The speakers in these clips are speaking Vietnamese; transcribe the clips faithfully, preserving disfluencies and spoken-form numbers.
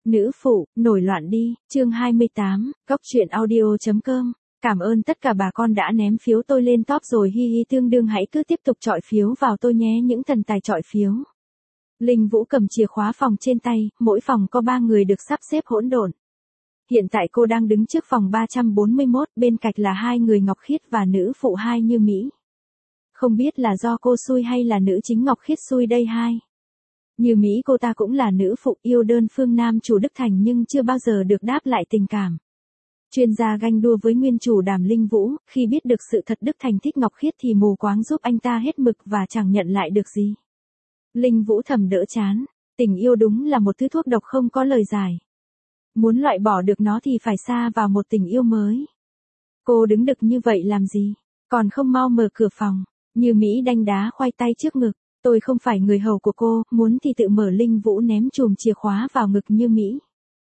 Nữ phụ, nổi loạn đi, chương hai mươi tám, góc truyện audio chấm com. Cảm ơn tất cả bà con đã ném phiếu tôi lên top rồi, hi hi, tương đương hãy cứ tiếp tục chọi phiếu vào tôi nhé, những thần tài chọi phiếu. Linh Vũ cầm chìa khóa phòng trên tay, mỗi phòng có ba người được sắp xếp hỗn độn. Hiện tại cô đang đứng trước phòng ba trăm bốn mươi mốt, bên cạnh là hai người Ngọc Khiết và nữ phụ hai Như Mỹ. Không biết là do cô xui hay là nữ chính Ngọc Khiết xui đây hai. Như Mỹ cô ta cũng là nữ phụ yêu đơn phương nam chủ Đức Thành nhưng chưa bao giờ được đáp lại tình cảm. Chuyên gia ganh đua với nguyên chủ Đàm Linh Vũ, khi biết được sự thật Đức Thành thích Ngọc Khiết thì mù quáng giúp anh ta hết mực và chẳng nhận lại được gì. Linh Vũ thầm đỡ chán, tình yêu đúng là một thứ thuốc độc không có lời giải. Muốn loại bỏ được nó thì phải sa vào một tình yêu mới. Cô đứng đực như vậy làm gì, còn không mau mở cửa phòng. Như Mỹ đanh đá khoai tay trước ngực. Tôi không phải người hầu của cô, muốn thì tự mở. Linh Vũ ném chùm chìa khóa vào ngực Như Mỹ.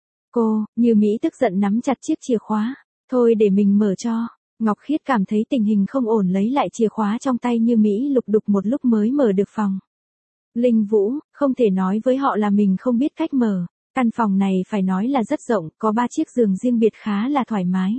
Cô, Như Mỹ tức giận nắm chặt chiếc chìa khóa. Thôi để mình mở cho. Ngọc Khiết cảm thấy tình hình không ổn, lấy lại chìa khóa trong tay Như Mỹ lục đục một lúc mới mở được phòng. Linh Vũ, không thể nói với họ là mình không biết cách mở. Căn phòng này phải nói là rất rộng, có ba chiếc giường riêng biệt khá là thoải mái.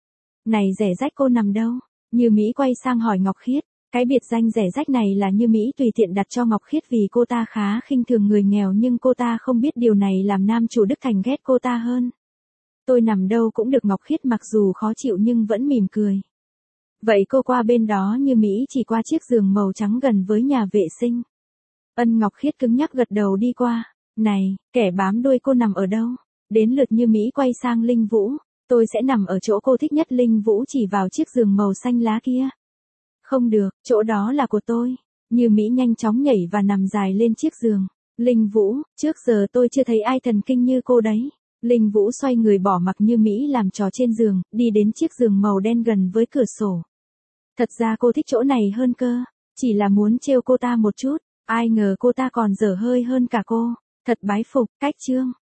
Này rẻ rách cô nằm đâu? Như Mỹ quay sang hỏi Ngọc Khiết. Cái biệt danh rẻ rách này là Như Mỹ tùy tiện đặt cho Ngọc Khiết vì cô ta khá khinh thường người nghèo, nhưng cô ta không biết điều này làm nam chủ Đức Thành ghét cô ta hơn. Tôi nằm đâu cũng được. Ngọc Khiết mặc dù khó chịu nhưng vẫn mỉm cười. Vậy cô qua bên đó. Như Mỹ chỉ qua chiếc giường màu trắng gần với nhà vệ sinh. Ân. Ngọc Khiết cứng nhắc gật đầu đi qua. Này, kẻ bám đuôi cô nằm ở đâu? Đến lượt Như Mỹ quay sang Linh Vũ. Tôi sẽ nằm ở chỗ cô thích nhất. Linh Vũ chỉ vào chiếc giường màu xanh lá kia. Không được, chỗ đó là của tôi. Như Mỹ nhanh chóng nhảy và nằm dài lên chiếc giường. Linh Vũ, trước giờ tôi chưa thấy ai thần kinh như cô đấy. Linh Vũ xoay người bỏ mặc Như Mỹ làm trò trên giường, đi đến chiếc giường màu đen gần với cửa sổ. Thật ra cô thích chỗ này hơn cơ, chỉ là muốn trêu cô ta một chút, ai ngờ cô ta còn dở hơi hơn cả cô. Thật bái phục, cách chương.